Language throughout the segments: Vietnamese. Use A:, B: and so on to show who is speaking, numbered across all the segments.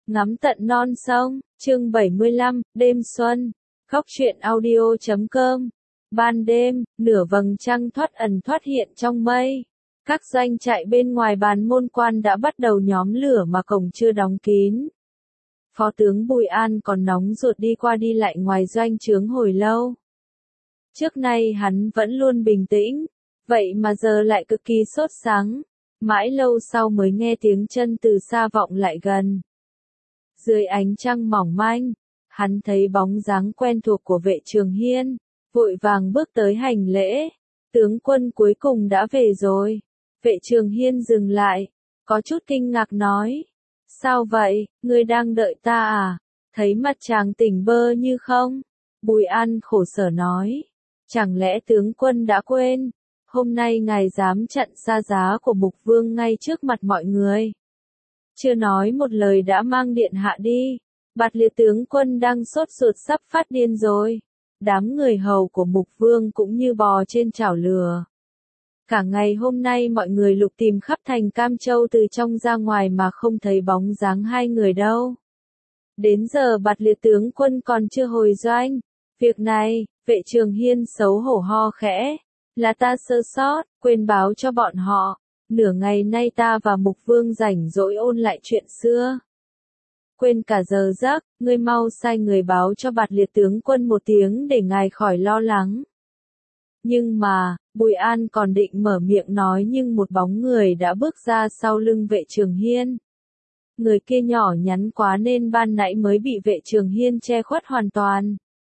A: Ngắm tận non sông, chương 75, đêm xuân, khóc truyện audio.com. Ban đêm, nửa vầng trăng thoát ẩn thoát hiện trong mây. Các doanh trại bên ngoài bàn môn quan đã bắt đầu nhóm lửa mà cổng chưa đóng kín. Phó tướng Bùi An còn nóng ruột đi qua đi lại ngoài doanh trướng hồi lâu. Trước nay hắn vẫn luôn bình tĩnh, vậy mà giờ lại cực kỳ sốt sắng. Mãi lâu sau mới nghe tiếng chân từ xa vọng lại gần. Dưới ánh trăng mỏng manh, hắn thấy bóng dáng quen thuộc của Vệ Trường Hiên, vội vàng bước tới hành lễ. Tướng quân cuối cùng đã về rồi. Vệ Trường Hiên dừng lại, có chút kinh ngạc nói. Sao vậy, ngươi đang đợi ta à? Thấy mặt chàng tỉnh bơ như không? Bùi An khổ sở nói. Chẳng lẽ tướng quân đã quên? Hôm nay ngài dám chặn xa giá của Mục Vương ngay trước mặt mọi người. Chưa nói một lời đã mang điện hạ đi. Bạt Liệt tướng quân đang sốt ruột sắp phát điên rồi. Đám người hầu của Mục Vương cũng như bò trên chảo lửa. Cả ngày hôm nay mọi người lục tìm khắp thành Cam Châu từ trong ra ngoài mà không thấy bóng dáng hai người đâu. Đến giờ Bạt Liệt tướng quân còn chưa hồi doanh. Việc này, Vệ Trường Hiên xấu hổ ho khẽ. Là ta sơ sót, quên báo cho bọn họ. Nửa ngày nay ta và Mục Vương rảnh rỗi ôn lại chuyện xưa. Quên cả giờ giấc, ngươi mau sai người báo cho Bạt Liệt tướng quân một tiếng để ngài khỏi lo lắng. Nhưng mà, Bùi An còn định mở miệng nói nhưng một bóng người đã bước ra sau lưng Vệ Trường Hiên. Người kia nhỏ nhắn quá nên ban nãy mới bị Vệ Trường Hiên che khuất hoàn toàn.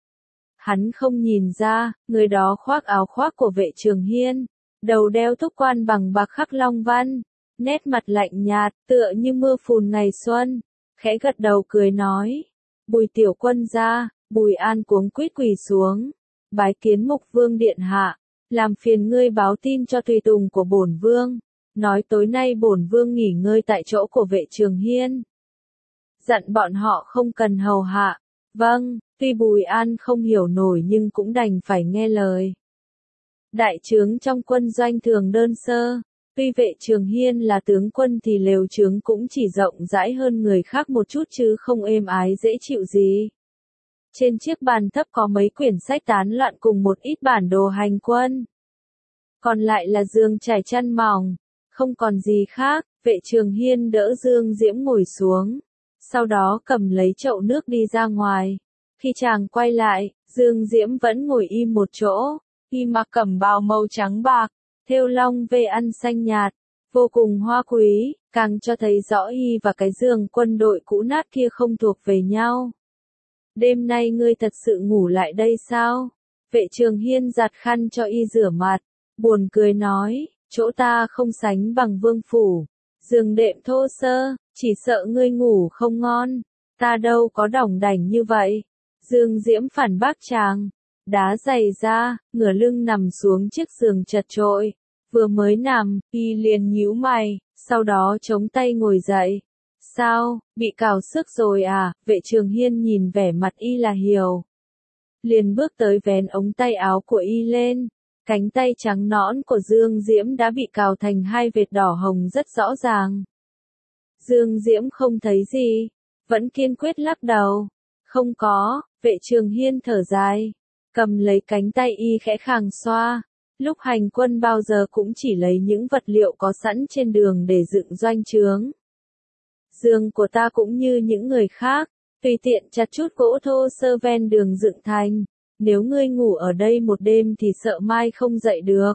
A: Hắn không nhìn ra, người đó khoác áo khoác của Vệ Trường Hiên, đầu đeo túc quan bằng bạc khắc long văn, nét mặt lạnh nhạt, tựa như mưa phùn ngày xuân, khẽ gật đầu cười nói. Bùi tiểu quân ra, Bùi An cuống quýt quỳ xuống, bái kiến Mục Vương điện hạ, làm phiền ngươi báo tin cho tùy tùng của bổn vương, nói tối nay bổn vương nghỉ ngơi tại chỗ của Vệ Trường Hiên. Dặn bọn họ không cần hầu hạ. Vâng, tuy Bùi An không hiểu nổi nhưng cũng đành phải nghe lời. Đại trướng trong quân doanh thường đơn sơ, tuy Vệ Trường Hiên là tướng quân thì lều trướng cũng chỉ rộng rãi hơn người khác một chút chứ không êm ái dễ chịu gì. Trên chiếc bàn thấp có mấy quyển sách tán loạn cùng một ít bản đồ hành quân. Còn lại là giường trải chăn mỏng, không còn gì khác. Vệ Trường Hiên đỡ Dương Diễm ngồi xuống, sau đó cầm lấy chậu nước đi ra ngoài. Khi chàng quay lại, Dương Diễm vẫn ngồi im một chỗ, y mặc cẩm bào màu trắng bạc, thêu long vê ăn xanh nhạt, vô cùng hoa quý, càng cho thấy rõ y và cái giường quân đội cũ nát kia không thuộc về nhau. Đêm nay ngươi thật sự ngủ lại đây sao? Vệ Trường Hiên giặt khăn cho y rửa mặt, buồn cười nói, chỗ ta không sánh bằng vương phủ, giường đệm thô sơ, chỉ sợ ngươi ngủ không ngon, ta đâu có đỏng đảnh như vậy. Dương Diễm phản bác chàng, đá giày ra, ngửa lưng nằm xuống chiếc giường chật chội, vừa mới nằm, y liền nhíu mày, sau đó chống tay ngồi dậy. Sao, bị cào sức rồi à? Vệ Trường Hiên nhìn vẻ mặt y là hiểu. Liền bước tới vén ống tay áo của y lên, cánh tay trắng nõn của Dương Diễm đã bị cào thành hai vệt đỏ hồng rất rõ ràng. Dương Diễm không thấy gì, vẫn kiên quyết lắc đầu. Không có. Vệ Trường Hiên thở dài, cầm lấy cánh tay y khẽ khàng xoa. Lúc hành quân bao giờ cũng chỉ lấy những vật liệu có sẵn trên đường để dựng doanh trướng. Giường của ta cũng như những người khác, tùy tiện chặt chút gỗ thô sơ ven đường dựng thành. Nếu ngươi ngủ ở đây một đêm thì sợ mai không dậy được.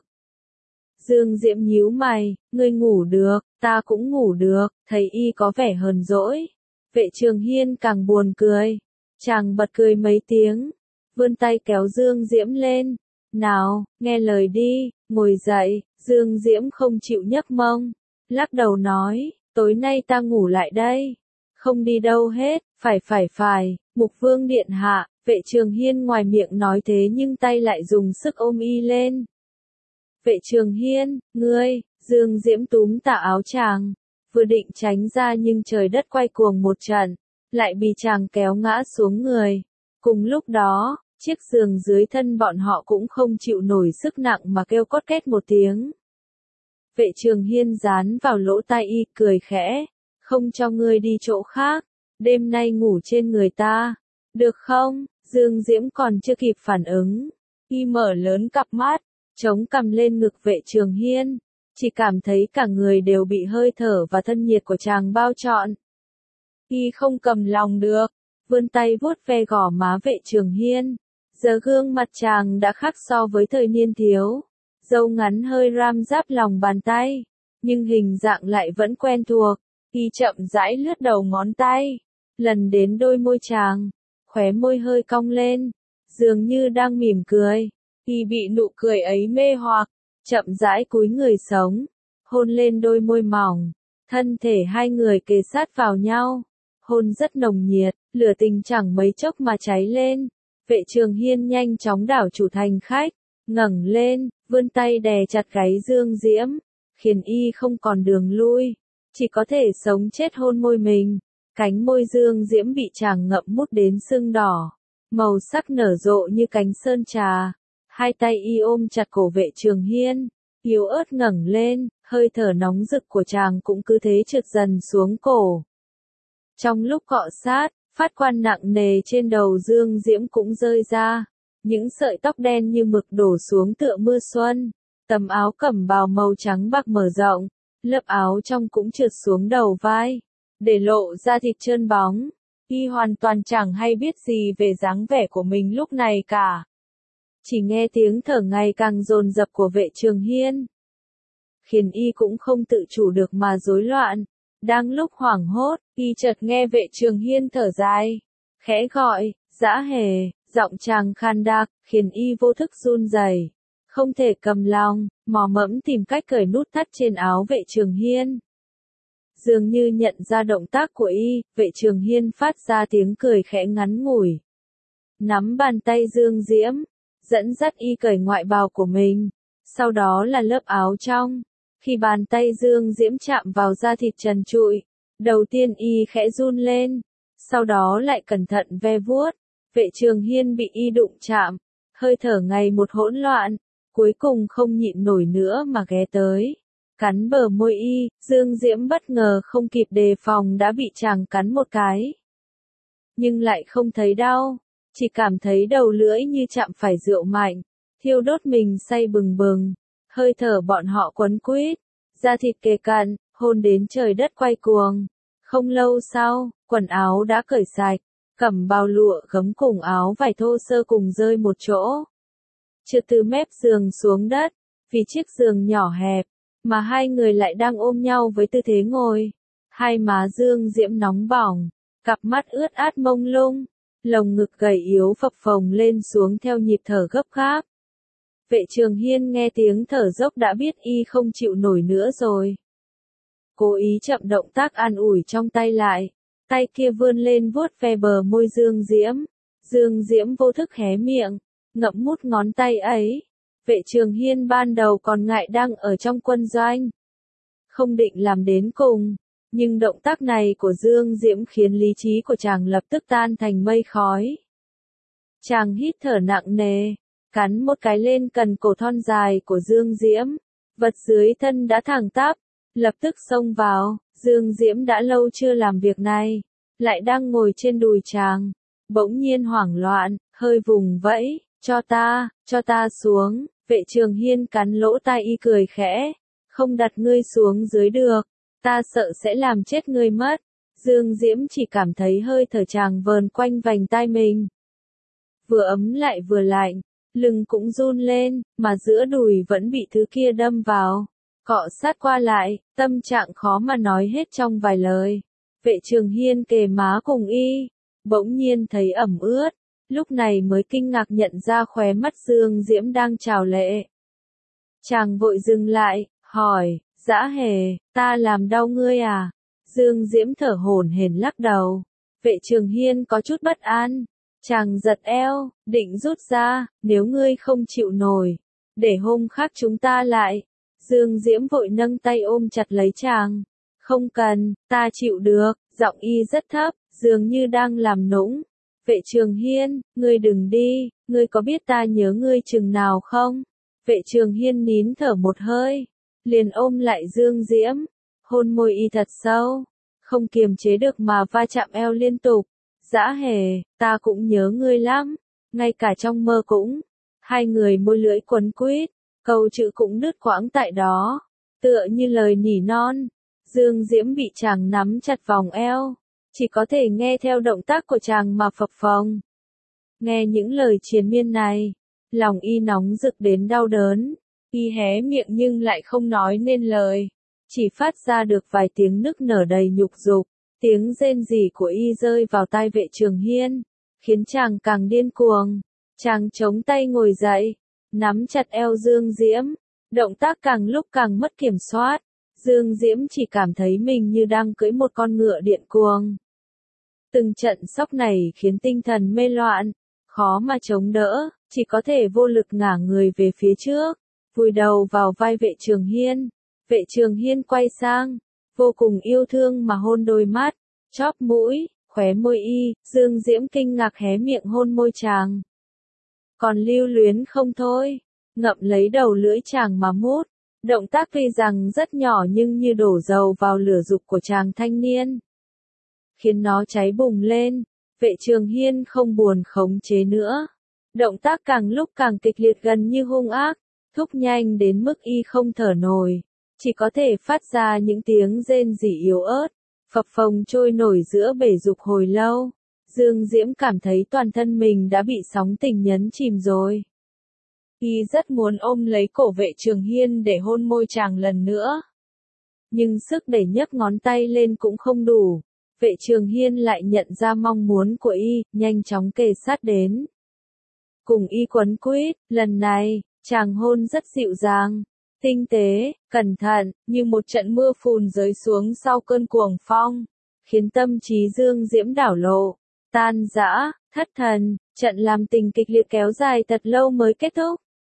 A: Dương Diễm nhíu mày, ngươi ngủ được, ta cũng ngủ được, thấy y có vẻ hờn dỗi. Vệ Trường Hiên càng buồn cười. Chàng bật cười mấy tiếng, vươn tay kéo Dương Diễm lên. Nào, nghe lời đi, ngồi dậy. Dương Diễm không chịu nhấc mông, lắc đầu nói, tối nay ta ngủ lại đây, không đi đâu hết. Phải, Mục Vương điện hạ. Vệ Trường Hiên ngoài miệng nói thế nhưng tay lại dùng sức ôm y lên. Vệ Trường Hiên, ngươi. Dương Diễm túm tà áo chàng, vừa định tránh ra nhưng trời đất quay cuồng một trận, lại bị chàng kéo ngã xuống người. Cùng lúc đó, chiếc giường dưới thân bọn họ cũng không chịu nổi sức nặng mà kêu cót két một tiếng. Vệ Trường Hiên dán vào lỗ tai y cười khẽ, không cho ngươi đi chỗ khác, đêm nay ngủ trên người ta, được không? Dương Diễm còn chưa kịp phản ứng, y mở lớn cặp mắt, chống cằm lên ngực Vệ Trường Hiên, chỉ cảm thấy cả người đều bị hơi thở và thân nhiệt của chàng bao trọn. Y không cầm lòng được, vươn tay vuốt ve gò má Vệ Trường Hiên. Giờ gương mặt chàng đã khác so với thời niên thiếu, râu ngắn hơi ram ráp lòng bàn tay, nhưng hình dạng lại vẫn quen thuộc. Y chậm rãi lướt đầu ngón tay, lần đến đôi môi chàng, khóe môi hơi cong lên, dường như đang mỉm cười. Y bị nụ cười ấy mê hoặc, chậm rãi cúi người sống, hôn lên đôi môi mỏng, thân thể hai người kề sát vào nhau, hôn rất nồng nhiệt, lửa tình chẳng mấy chốc mà cháy lên. Vệ Trường Hiên nhanh chóng đảo chủ thành khách, ngẩng lên, vươn tay đè chặt gáy Dương Diễm, khiến y không còn đường lui, chỉ có thể sống chết hôn môi mình. Cánh môi Dương Diễm bị chàng ngậm mút đến sưng đỏ, màu sắc nở rộ như cánh sơn trà. Hai tay y ôm chặt cổ Vệ Trường Hiên, yếu ớt ngẩng lên, hơi thở nóng rực của chàng cũng cứ thế trượt dần xuống cổ. Trong lúc cọ sát, phát quan nặng nề trên đầu Dương Diễm cũng rơi ra, những sợi tóc đen như mực đổ xuống tựa mưa xuân. Tấm áo cẩm bào màu trắng bạc mở rộng, lớp áo trong cũng trượt xuống đầu vai, để lộ ra thịt trơn bóng. Y hoàn toàn chẳng hay biết gì về dáng vẻ của mình lúc này cả. Chỉ nghe tiếng thở ngày càng dồn dập của Vệ Trường Hiên, khiến y cũng không tự chủ được mà rối loạn. Đang lúc hoảng hốt, y chợt nghe Vệ Trường Hiên thở dài, khẽ gọi, Dã Hề, giọng chàng khan đặc, khiến y vô thức run rẩy, không thể cầm lòng, mò mẫm tìm cách cởi nút thắt trên áo Vệ Trường Hiên. Dường như nhận ra động tác của y, Vệ Trường Hiên phát ra tiếng cười khẽ ngắn ngủi, nắm bàn tay Dương Diễm, dẫn dắt y cởi ngoại bào của mình, sau đó là lớp áo trong. Khi bàn tay Dương Diễm chạm vào da thịt trần trụi, đầu tiên y khẽ run lên, sau đó lại cẩn thận ve vuốt. Vệ Trường Hiên bị y đụng chạm, hơi thở ngày một hỗn loạn, cuối cùng không nhịn nổi nữa mà ghé tới, cắn bờ môi y. Dương Diễm bất ngờ không kịp đề phòng đã bị chàng cắn một cái, nhưng lại không thấy đau, chỉ cảm thấy đầu lưỡi như chạm phải rượu mạnh, thiêu đốt mình say bừng bừng. Hơi thở bọn họ quấn quýt, da thịt kề cận, hôn đến trời đất quay cuồng. Không lâu sau, quần áo đã cởi sạch, cẩm bào lụa gấm cùng áo vải thô sơ cùng rơi một chỗ, trượt từ mép giường xuống đất. Vì chiếc giường nhỏ hẹp, mà hai người lại đang ôm nhau với tư thế ngồi. Hai má Dương Diễm nóng bỏng, cặp mắt ướt át mông lung, lồng ngực gầy yếu phập phồng lên xuống theo nhịp thở gấp gáp. Vệ Trường Hiên nghe tiếng thở dốc đã biết y không chịu nổi nữa rồi. Cố ý chậm động tác an ủi trong tay lại, tay kia vươn lên vuốt ve bờ môi Dương Diễm. Dương Diễm vô thức hé miệng, ngậm mút ngón tay ấy. Vệ Trường Hiên ban đầu còn ngại đang ở trong quân doanh, không định làm đến cùng, nhưng động tác này của Dương Diễm khiến lý trí của chàng lập tức tan thành mây khói. Chàng hít thở nặng nề, cắn một cái lên cần cổ thon dài của Dương Diễm, vật dưới thân đã thẳng tắp, lập tức xông vào. Dương Diễm đã lâu chưa làm việc này, lại đang ngồi trên đùi chàng, bỗng nhiên hoảng loạn, hơi vùng vẫy, cho ta xuống. Vệ Trường Hiên cắn lỗ tai y cười khẽ, không đặt ngươi xuống dưới được, ta sợ sẽ làm chết ngươi mất. Dương Diễm chỉ cảm thấy hơi thở chàng vờn quanh vành tai mình, vừa ấm lại vừa lạnh, lưng cũng run lên, mà giữa đùi vẫn bị thứ kia đâm vào, cọ sát qua lại, tâm trạng khó mà nói hết trong vài lời. Vệ Trường Hiên kề má cùng y, bỗng nhiên thấy ẩm ướt, lúc này mới kinh ngạc nhận ra khóe mắt Dương Diễm đang trào lệ. Chàng vội dừng lại, hỏi, Dã Hề, ta làm đau ngươi à? Dương Diễm thở hổn hển lắc đầu. Vệ Trường Hiên có chút bất an, chàng giật eo, định rút ra, nếu ngươi không chịu nổi, để hôm khác chúng ta lại. Dương Diễm vội nâng tay ôm chặt lấy chàng. Không cần, ta chịu được, giọng y rất thấp, dường như đang làm nũng. Vệ Trường Hiên, ngươi đừng đi, ngươi có biết ta nhớ ngươi chừng nào không? Vệ Trường Hiên nín thở một hơi, liền ôm lại Dương Diễm, hôn môi y thật sâu. không kiềm chế được mà va chạm eo liên tục. Dã hề, ta cũng nhớ ngươi lắm, ngay cả trong mơ cũng. Hai người môi lưỡi quấn quýt, câu chữ cũng đứt quãng tại đó, tựa như lời nỉ non. Dương Diễm bị chàng nắm chặt vòng eo, chỉ có thể nghe theo động tác của chàng mà phập phồng. Nghe những lời triền miên này, lòng y nóng rực đến đau đớn, y hé miệng nhưng lại không nói nên lời, chỉ phát ra được vài tiếng nức nở đầy nhục dục. Tiếng rên rỉ của y rơi vào tai Vệ Trường Hiên, khiến chàng càng điên cuồng. Chàng chống tay ngồi dậy, nắm chặt eo Dương Diễm, động tác càng lúc càng mất kiểm soát. Dương Diễm chỉ cảm thấy mình như đang cưỡi một con ngựa điên cuồng. Từng trận sốc này khiến tinh thần mê loạn, khó mà chống đỡ, chỉ có thể vô lực ngả người về phía trước, vùi đầu vào vai Vệ Trường Hiên. Vệ Trường Hiên quay sang, vô cùng yêu thương mà hôn đôi mắt, chóp mũi, khóe môi y. Dương Diễm kinh ngạc hé miệng hôn môi chàng. Còn lưu luyến không thôi, ngậm lấy đầu lưỡi chàng mà mút. Động tác tuy rằng rất nhỏ nhưng như đổ dầu vào lửa dục của chàng thanh niên, khiến nó cháy bùng lên. Vệ Trường Hiên không buồn khống chế nữa. Động tác càng lúc càng kịch liệt, gần như hung ác, thúc nhanh đến mức y không thở nổi, chỉ có thể phát ra những tiếng rên rỉ yếu ớt, phập phồng trôi nổi giữa bể dục hồi lâu. Dương Diễm cảm thấy toàn thân mình đã bị sóng tình nhấn chìm rồi. Y rất muốn ôm lấy cổ Vệ Trường Hiên để hôn môi chàng lần nữa. Nhưng sức để nhấc ngón tay lên cũng không đủ. Vệ Trường Hiên lại nhận ra mong muốn của y, nhanh chóng kề sát đến. Cùng y quấn quýt, lần này, chàng hôn rất dịu dàng, tinh tế, cẩn thận, như một trận mưa phùn rơi xuống sau cơn cuồng phong, khiến tâm trí Dương Diễm đảo lộ, tan rã, thất thần. Trận làm tình kịch liệt kéo dài thật lâu mới kết thúc.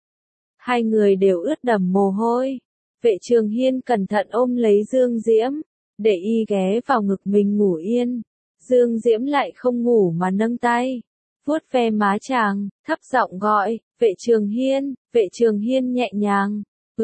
A: Hai người đều ướt đẫm mồ hôi. Vệ Trường Hiên cẩn thận ôm lấy Dương Diễm, để y ghé vào ngực mình ngủ yên. Dương Diễm lại không ngủ mà nâng tay, vuốt ve má chàng, thấp giọng gọi, Vệ Trường Hiên. Vệ Trường Hiên nhẹ nhàng,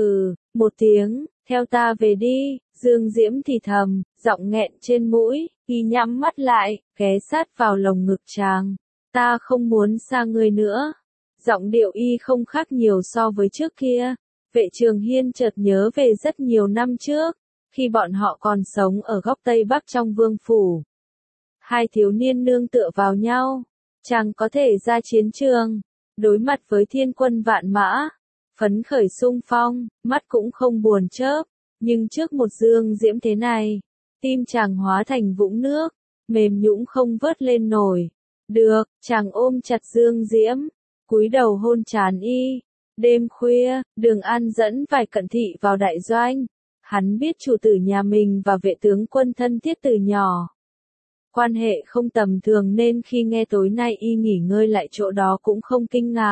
A: một tiếng, theo ta về đi. Dương Diễm thì thầm, giọng nghẹn trên mũi, y nhắm mắt lại, ghé sát vào lồng ngực chàng. Ta không muốn xa ngươi nữa. Giọng điệu y không khác nhiều so với trước kia. Vệ Trường Hiên chợt nhớ về rất nhiều năm trước, khi bọn họ còn sống ở góc Tây Bắc trong vương phủ. Hai thiếu niên nương tựa vào nhau, chàng có thể ra chiến trường, đối mặt với thiên quân vạn mã, phấn khởi xung phong, mắt cũng không buồn chớp. Nhưng trước một Dương Diễm thế này, tim chàng hóa thành vũng nước, mềm nhũn không vớt lên nổi. Được, chàng ôm chặt Dương Diễm, cúi đầu hôn trán y. Đêm khuya, Đường An dẫn vài cận thị vào đại doanh. Hắn biết chủ tử nhà mình và Vệ tướng quân thân thiết từ nhỏ, quan hệ không tầm thường, nên khi nghe tối nay y nghỉ ngơi lại chỗ đó cũng không kinh ngạc.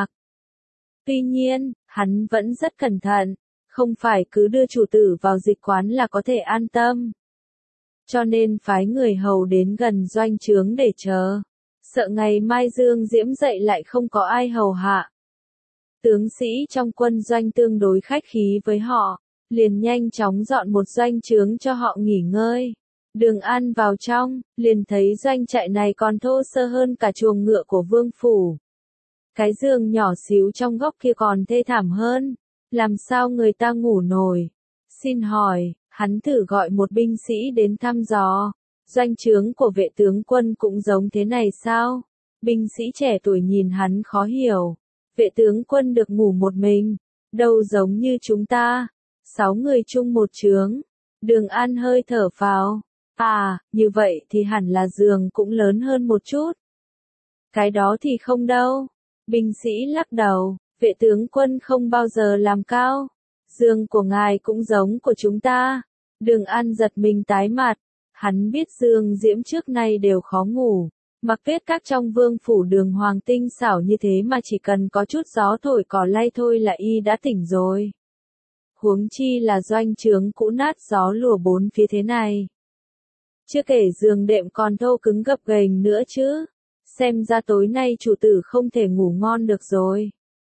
A: Tuy nhiên, hắn vẫn rất cẩn thận, không phải cứ đưa chủ tử vào dịch quán là có thể an tâm. Cho nên phái người hầu đến gần doanh trướng để chờ, sợ ngày mai Dương Diễm dậy lại không có ai hầu hạ. Tướng sĩ trong quân doanh tương đối khách khí với họ, liền nhanh chóng dọn một doanh trướng cho họ nghỉ ngơi. Đường An vào trong, liền thấy doanh trại này còn thô sơ hơn cả chuồng ngựa của vương phủ. Cái giường nhỏ xíu trong góc kia còn thê thảm hơn, làm sao người ta ngủ nổi. Xin hỏi, hắn thử gọi một binh sĩ đến thăm dò, doanh trướng của Vệ tướng quân cũng giống thế này sao? Binh sĩ trẻ tuổi nhìn hắn khó hiểu. Vệ tướng quân được ngủ một mình, đâu giống như chúng ta, 6 người chung một trướng. Đường An hơi thở phào, như vậy thì hẳn là giường cũng lớn hơn một chút. Cái đó thì không đâu. Binh sĩ lắc đầu, Vệ tướng quân không bao giờ làm cao. Giường của ngài cũng giống của chúng ta. Đường An giật mình tái mặt, hắn biết Dương Diễm trước nay đều khó ngủ. Mặc kết các trong vương phủ Đường Hoàng tinh xảo như thế mà chỉ cần có chút gió thổi cỏ lay thôi là y đã tỉnh rồi. Huống chi là doanh trướng cũ nát gió lùa bốn phía thế này. Chưa kể giường đệm còn thô cứng gập ghềnh nữa chứ. Xem ra tối nay chủ tử không thể ngủ ngon được rồi.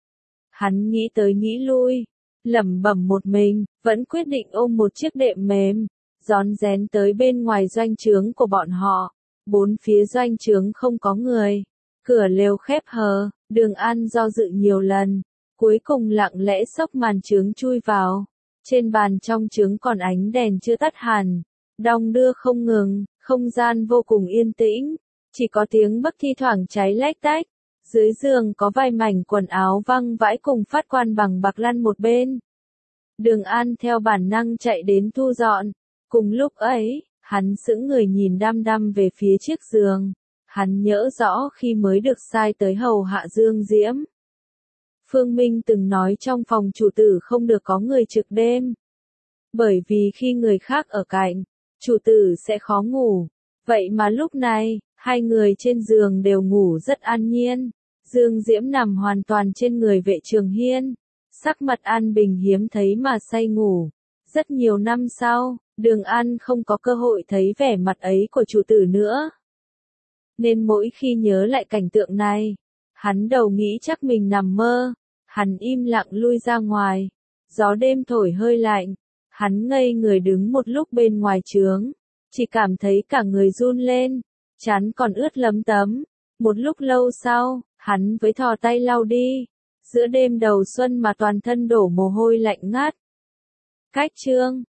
A: Hắn nghĩ tới nghĩ lui, lẩm bẩm một mình, vẫn quyết định ôm một chiếc đệm mềm, rón rén tới bên ngoài doanh trướng của bọn họ. Bốn phía doanh trướng không có người, cửa lều khép hờ, Đường An do dự nhiều lần, cuối cùng lặng lẽ xốc màn trướng chui vào. Trên bàn trong trướng còn ánh đèn chưa tắt hẳn, đong đưa không ngừng, không gian vô cùng yên tĩnh, chỉ có tiếng bấc thi thoảng cháy lách tách. Dưới giường có vài mảnh quần áo văng vãi cùng phát quan bằng bạc lăn một bên. Đường An theo bản năng chạy đến thu dọn. Cùng lúc ấy, hắn sững người nhìn đăm đăm về phía chiếc giường. Hắn nhớ rõ khi mới được sai tới hầu hạ Dương Diễm. Phương Minh từng nói trong phòng chủ tử không được có người trực đêm. Bởi vì khi người khác ở cạnh, chủ tử sẽ khó ngủ. Vậy mà lúc này, hai người trên giường đều ngủ rất an nhiên. Dương Diễm nằm hoàn toàn trên người Vệ Trường Hiên. Sắc mặt an bình hiếm thấy mà say ngủ. Rất nhiều năm sau, Đường An không có cơ hội thấy vẻ mặt ấy của chủ tử nữa. Nên mỗi khi nhớ lại cảnh tượng này, hắn đầu nghĩ chắc mình nằm mơ. Hắn im lặng lui ra ngoài. Gió đêm thổi hơi lạnh. Hắn ngây người đứng một lúc bên ngoài trướng. Chỉ cảm thấy cả người run lên. Trán còn ướt lấm tấm. Một lúc lâu sau, hắn với thò tay lau đi. Giữa đêm đầu xuân mà toàn thân đổ mồ hôi lạnh ngắt. Cách chương